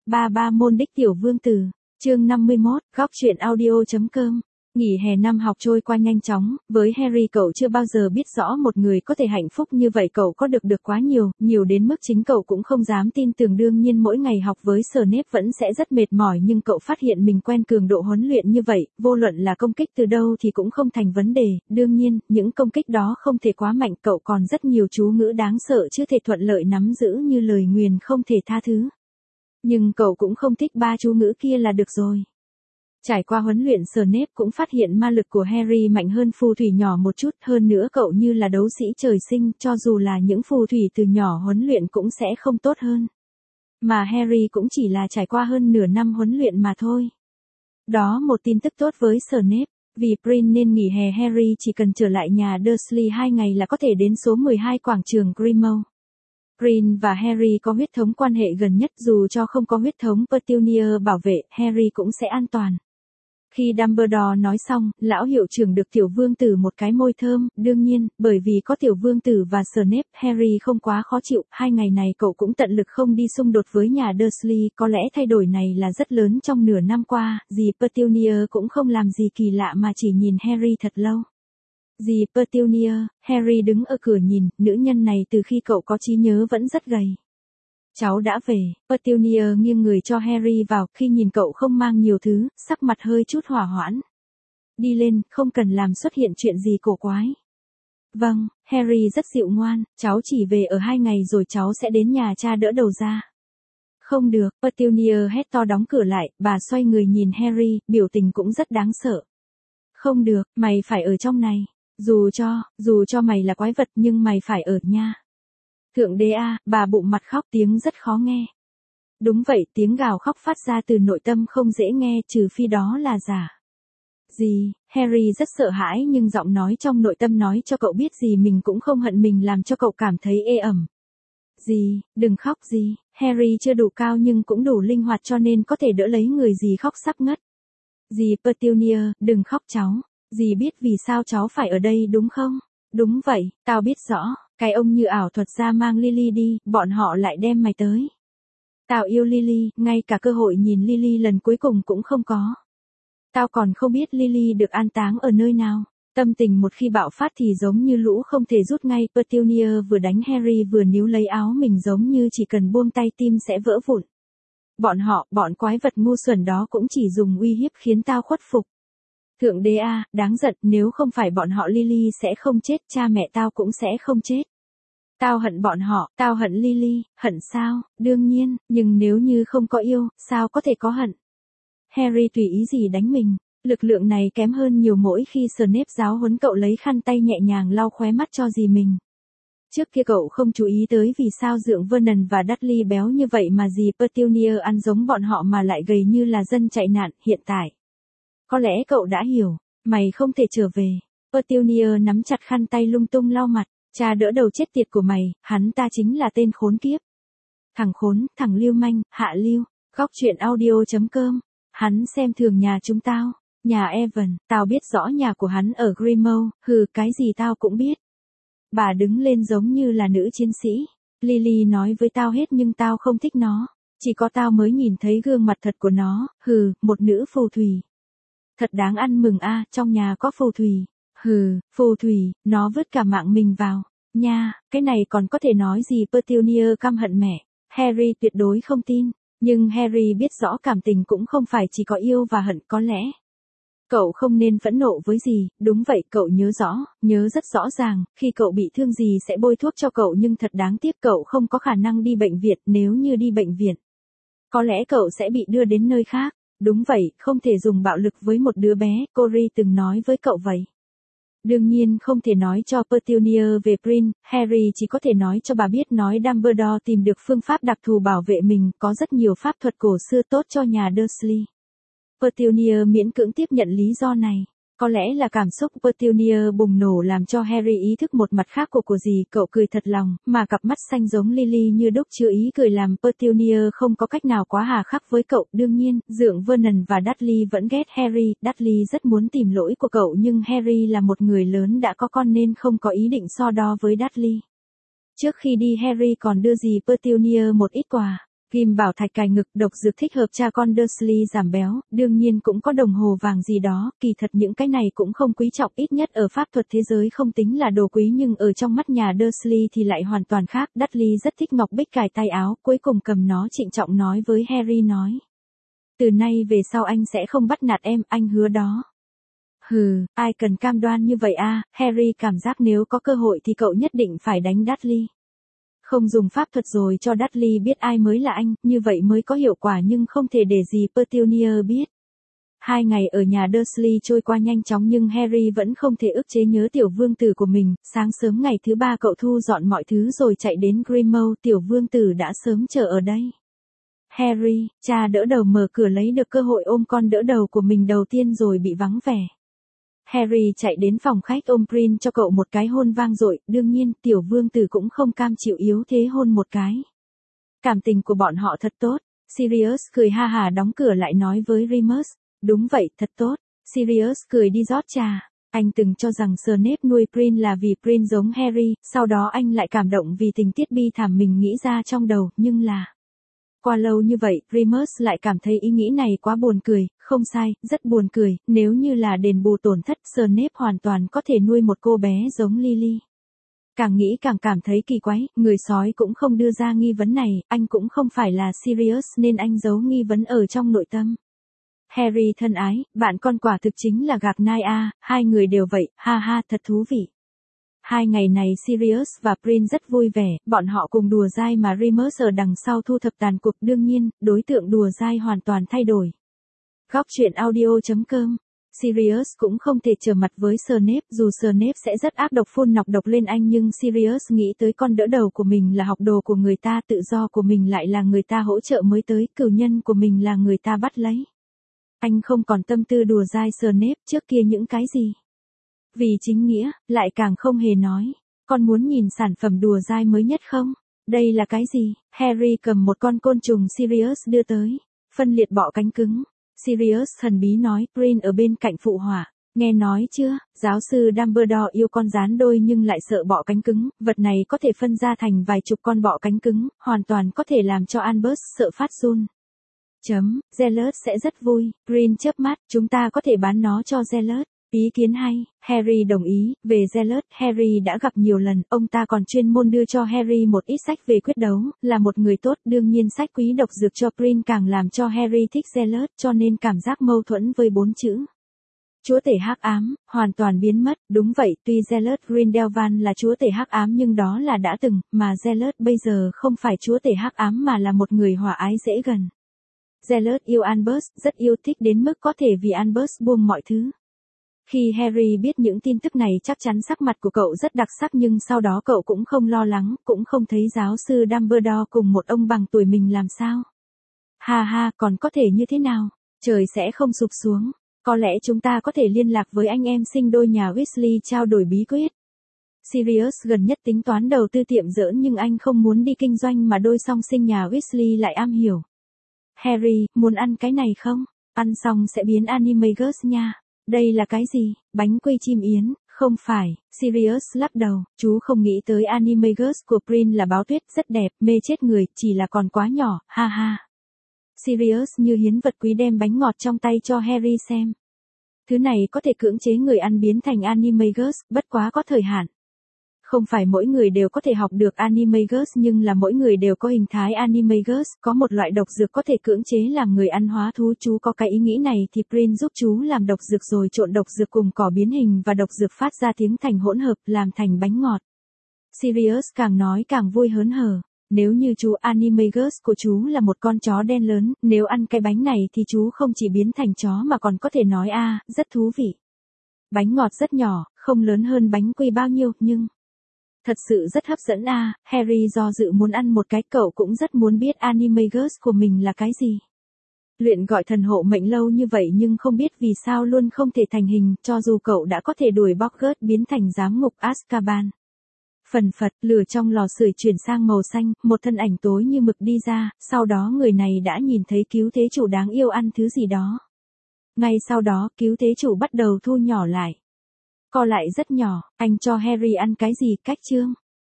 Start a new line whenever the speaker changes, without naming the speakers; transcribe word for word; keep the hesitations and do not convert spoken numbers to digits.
ba ba môn đích tiểu vương tử, chương năm mươi mốt, góc truyện audio chấm com. Nghỉ hè năm học trôi qua nhanh chóng, với Harry cậu chưa bao giờ biết rõ một người có thể hạnh phúc như vậy, cậu có được được quá nhiều, nhiều đến mức chính cậu cũng không dám tin tưởng. Đương nhiên mỗi ngày học với Snape vẫn sẽ rất mệt mỏi, nhưng cậu phát hiện mình quen cường độ huấn luyện như vậy, vô luận là công kích từ đâu thì cũng không thành vấn đề. Đương nhiên, những công kích đó không thể quá mạnh, cậu còn rất nhiều chú ngữ đáng sợ chưa thể thuận lợi nắm giữ như lời nguyền không thể tha thứ. Nhưng cậu cũng không thích ba chú ngữ kia là được rồi. Trải qua huấn luyện, Snape cũng phát hiện ma lực của Harry mạnh hơn phù thủy nhỏ một chút, hơn nữa cậu như là đấu sĩ trời sinh, cho dù là những phù thủy từ nhỏ huấn luyện cũng sẽ không tốt hơn. Mà Harry cũng chỉ là trải qua hơn nửa năm huấn luyện mà thôi. Đó một tin tức tốt với Snape, vì Prin nên nghỉ hè Harry chỉ cần trở lại nhà Dursley hai ngày là có thể đến số mười hai quảng trường Grimmauld. Prin và Harry có huyết thống quan hệ gần nhất, dù cho không có huyết thống Petunia bảo vệ, Harry cũng sẽ an toàn. Khi Dumbledore nói xong, lão hiệu trưởng được tiểu vương tử một cái môi thơm, đương nhiên, bởi vì có tiểu vương tử và Snape, Harry không quá khó chịu, hai ngày này cậu cũng tận lực không đi xung đột với nhà Dursley, có lẽ thay đổi này là rất lớn trong nửa năm qua, dì Petunia cũng không làm gì kỳ lạ mà chỉ nhìn Harry thật lâu. Dì Petunia, Harry đứng ở cửa nhìn, nữ nhân này từ khi cậu có trí nhớ vẫn rất gầy. Cháu đã về, Petunia nghiêng người cho Harry vào, khi nhìn cậu không mang nhiều thứ, sắc mặt hơi chút hỏa hoãn. Đi lên, không cần làm xuất hiện chuyện gì cổ quái. Vâng, Harry rất dịu ngoan, cháu chỉ về ở hai ngày rồi cháu sẽ đến nhà cha đỡ đầu ra. Không được, Petunia hét to đóng cửa lại, bà xoay người nhìn Harry, biểu tình cũng rất đáng sợ. Không được, mày phải ở trong này, dù cho, dù cho mày là quái vật nhưng mày phải ở nha. Thượng đế a, bà bụng mặt khóc, tiếng rất khó nghe. Đúng vậy, tiếng gào khóc phát ra từ nội tâm không dễ nghe, trừ phi đó là giả. Gì, Harry rất sợ hãi nhưng giọng nói trong nội tâm nói cho cậu biết gì mình cũng không hận mình làm cho cậu cảm thấy ê ẩm. Gì, đừng khóc gì, Harry chưa đủ cao nhưng cũng đủ linh hoạt cho nên có thể đỡ lấy người dì khóc sắp ngất. Dì Petunia, đừng khóc cháu, dì biết vì sao cháu phải ở đây đúng không? Đúng vậy, tao biết rõ. Cái ông như ảo thuật ra mang Lily đi, bọn họ lại đem mày tới. Tao yêu Lily, ngay cả cơ hội nhìn Lily lần cuối cùng cũng không có. Tao còn không biết Lily được an táng ở nơi nào. Tâm tình một khi bạo phát thì giống như lũ không thể rút ngay. Petunia vừa đánh Harry vừa níu lấy áo mình giống như chỉ cần buông tay tim sẽ vỡ vụn. Bọn họ, bọn quái vật ngu xuẩn đó cũng chỉ dùng uy hiếp khiến tao khuất phục. Thượng đế a, đáng giận, nếu không phải bọn họ Lily sẽ không chết, cha mẹ tao cũng sẽ không chết. Tao hận bọn họ, tao hận Lily, hận sao, đương nhiên, nhưng nếu như không có yêu, sao có thể có hận. Harry tùy ý gì đánh mình, lực lượng này kém hơn nhiều mỗi khi Snape giáo huấn cậu lấy khăn tay nhẹ nhàng lau khóe mắt cho dì mình. Trước kia cậu không chú ý tới vì sao dượng Vernon và Dudley béo như vậy mà dì Petunia ăn giống bọn họ mà lại gầy như là dân chạy nạn, hiện tại. Có lẽ cậu đã hiểu, mày không thể trở về. Petunia nắm chặt khăn tay lung tung lau mặt, cha đỡ đầu chết tiệt của mày, hắn ta chính là tên khốn kiếp. Thằng khốn, thằng lưu manh, hạ lưu, góc truyện audio chấm com. Hắn xem thường nhà chúng tao, nhà Evan, tao biết rõ nhà của hắn ở Grimmauld, hừ, cái gì tao cũng biết. Bà đứng lên giống như là nữ chiến sĩ. Lily nói với tao hết nhưng tao không thích nó, chỉ có tao mới nhìn thấy gương mặt thật của nó, hừ, một nữ phù thủy. Thật đáng ăn mừng a, trong nhà có phù thủy. Hừ, phù thủy, nó vứt cả mạng mình vào. Nha, cái này còn có thể nói gì? Petunia căm hận mẹ. Harry tuyệt đối không tin. Nhưng Harry biết rõ cảm tình cũng không phải chỉ có yêu và hận, có lẽ. Cậu không nên phẫn nộ với gì, đúng vậy, cậu nhớ rõ, nhớ rất rõ ràng, khi cậu bị thương gì sẽ bôi thuốc cho cậu nhưng thật đáng tiếc cậu không có khả năng đi bệnh viện, nếu như đi bệnh viện. Có lẽ cậu sẽ bị đưa đến nơi khác. Đúng vậy, không thể dùng bạo lực với một đứa bé, Cory từng nói với cậu vậy. Đương nhiên không thể nói cho Petunia về Prin, Harry chỉ có thể nói cho bà biết nói Dumbledore tìm được phương pháp đặc thù bảo vệ mình, có rất nhiều pháp thuật cổ xưa tốt cho nhà Dursley. Petunia miễn cưỡng tiếp nhận lý do này. Có lẽ là cảm xúc Petunia bùng nổ làm cho Harry ý thức một mặt khác của của dì, cậu cười thật lòng, mà cặp mắt xanh giống Lily như đúc chứa ý cười làm Petunia không có cách nào quá hà khắc với cậu. Đương nhiên, dượng Vernon và Dudley vẫn ghét Harry, Dudley rất muốn tìm lỗi của cậu nhưng Harry là một người lớn đã có con nên không có ý định so đo với Dudley. Trước khi đi Harry còn đưa dì Petunia một ít quà. Kim bảo thạch cài ngực, độc dược thích hợp cha con Dursley giảm béo, đương nhiên cũng có đồng hồ vàng gì đó, kỳ thật những cái này cũng không quý trọng, ít nhất ở pháp thuật thế giới không tính là đồ quý, nhưng ở trong mắt nhà Dursley thì lại hoàn toàn khác. Dudley rất thích ngọc bích cài tay áo, cuối cùng cầm nó trịnh trọng nói với Harry nói. Từ nay về sau anh sẽ không bắt nạt em, anh hứa đó. Hừ, ai cần cam đoan như vậy a? Harry cảm giác nếu có cơ hội thì cậu nhất định phải đánh Dudley. Không dùng pháp thuật rồi cho Dudley biết ai mới là anh, như vậy mới có hiệu quả, nhưng không thể để gì Petunia biết. Hai ngày ở nhà Dursley trôi qua nhanh chóng nhưng Harry vẫn không thể ức chế nhớ tiểu vương tử của mình. Sáng sớm ngày thứ ba cậu thu dọn mọi thứ rồi chạy đến Grimmauld, tiểu vương tử đã sớm chờ ở đây. Harry, cha đỡ đầu mở cửa lấy được cơ hội ôm con đỡ đầu của mình đầu tiên rồi bị vắng vẻ. Harry chạy đến phòng khách ôm Prin cho cậu một cái hôn vang dội, đương nhiên tiểu vương tử cũng không cam chịu yếu thế hôn một cái. Cảm tình của bọn họ thật tốt. Sirius cười ha hà đóng cửa lại nói với Remus, đúng vậy, thật tốt. Sirius cười đi rót trà. Anh từng cho rằng Snape nuôi Prin là vì Prin giống Harry, sau đó anh lại cảm động vì tình tiết bi thảm mình nghĩ ra trong đầu, nhưng là... Qua lâu như vậy, Remus lại cảm thấy ý nghĩ này quá buồn cười, không sai, rất buồn cười, nếu như là đền bù tổn thất, Snape hoàn toàn có thể nuôi một cô bé giống Lily. Càng nghĩ càng cảm thấy kỳ quái, người sói cũng không đưa ra nghi vấn này, anh cũng không phải là Sirius nên anh giấu nghi vấn ở trong nội tâm. Harry thân ái, bạn con quả thực chính là gạc nai a, hai người đều vậy, ha ha, thật thú vị. Hai ngày này Sirius và Prin rất vui vẻ, bọn họ cùng đùa dai mà Remus ở đằng sau thu thập tàn cuộc, đương nhiên, đối tượng đùa dai hoàn toàn thay đổi. Góc truyện audio chấm com. Sirius cũng không thể trở mặt với Snape, dù Snape sẽ rất ác độc phun nọc độc lên anh nhưng Sirius nghĩ tới con đỡ đầu của mình là học đồ của người ta, tự do của mình lại là người ta hỗ trợ mới tới, cửu nhân của mình là người ta bắt lấy. Anh không còn tâm tư đùa dai Snape trước kia những cái gì. Vì chính nghĩa, lại càng không hề nói. Con muốn nhìn sản phẩm đùa dai mới nhất không? Đây là cái gì? Harry cầm một con côn trùng Sirius đưa tới. Phân liệt bọ cánh cứng. Sirius thần bí nói, Prin ở bên cạnh phụ họa. Nghe nói chưa, giáo sư Dumbledore yêu con gián đôi nhưng lại sợ bọ cánh cứng. Vật này có thể phân ra thành vài chục con bọ cánh cứng, hoàn toàn có thể làm cho Albus sợ phát run. Chấm, Zealot sẽ rất vui. Prin chớp mắt, chúng ta có thể bán nó cho Zealot. Ý kiến hay, Harry đồng ý. Về Zealot, Harry đã gặp nhiều lần, ông ta còn chuyên môn đưa cho Harry một ít sách về quyết đấu, là một người tốt, đương nhiên sách quý độc dược cho Prin càng làm cho Harry thích Zealot, cho nên cảm giác mâu thuẫn với bốn chữ. Chúa tể hắc ám, hoàn toàn biến mất, đúng vậy, tuy Zealot Grindelwald là chúa tể hắc ám nhưng đó là đã từng, mà Zealot bây giờ không phải chúa tể hắc ám mà là một người hòa ái dễ gần. Zealot yêu Albus, rất yêu thích đến mức có thể vì Albus buông mọi thứ. Khi Harry biết những tin tức này chắc chắn sắc mặt của cậu rất đặc sắc nhưng sau đó cậu cũng không lo lắng, cũng không thấy giáo sư Dumbledore cùng một ông bằng tuổi mình làm sao. Ha ha, còn có thể như thế nào? Trời sẽ không sụp xuống. Có lẽ chúng ta có thể liên lạc với anh em sinh đôi nhà Weasley trao đổi bí quyết. Sirius gần nhất tính toán đầu tư tiệm giỡn nhưng anh không muốn đi kinh doanh mà đôi song sinh nhà Weasley lại am hiểu. Harry, muốn ăn cái này không? Ăn xong sẽ biến Animagus nha. Đây là cái gì? Bánh quy chim yến? Không phải. Sirius lắc đầu, chú không nghĩ tới Animagus của Prin là báo tuyết, rất đẹp, mê chết người, chỉ là còn quá nhỏ, ha ha. Sirius như hiến vật quý đem bánh ngọt trong tay cho Harry xem. Thứ này có thể cưỡng chế người ăn biến thành Animagus, bất quá có thời hạn. Không phải mỗi người đều có thể học được Animagus nhưng là mỗi người đều có hình thái Animagus, có một loại độc dược có thể cưỡng chế làm người ăn hóa thú. Chú có cái ý nghĩ này thì Prin giúp chú làm độc dược rồi trộn độc dược cùng cỏ biến hình và độc dược phát ra tiếng thành hỗn hợp làm thành bánh ngọt. Sirius càng nói càng vui hớn hở. Nếu như chú Animagus của chú là một con chó đen lớn, nếu ăn cái bánh này thì chú không chỉ biến thành chó mà còn có thể nói a, à, rất thú vị. Bánh ngọt rất nhỏ, không lớn hơn bánh quy bao nhiêu, nhưng... Thật sự rất hấp dẫn a, à. Harry do dự muốn ăn một cái, cậu cũng rất muốn biết Animagus của mình là cái gì. Luyện gọi thần hộ mệnh lâu như vậy nhưng không biết vì sao luôn không thể thành hình, cho dù cậu đã có thể đuổi Poggers biến thành giám ngục Azkaban. Phần phật, lửa trong lò sưởi chuyển sang màu xanh, một thân ảnh tối như mực đi ra, sau đó người này đã nhìn thấy cứu thế chủ đáng yêu ăn thứ gì đó. Ngay sau đó, cứu thế chủ bắt đầu thu nhỏ lại. Co lại rất nhỏ, anh cho Harry ăn cái gì, cách chương.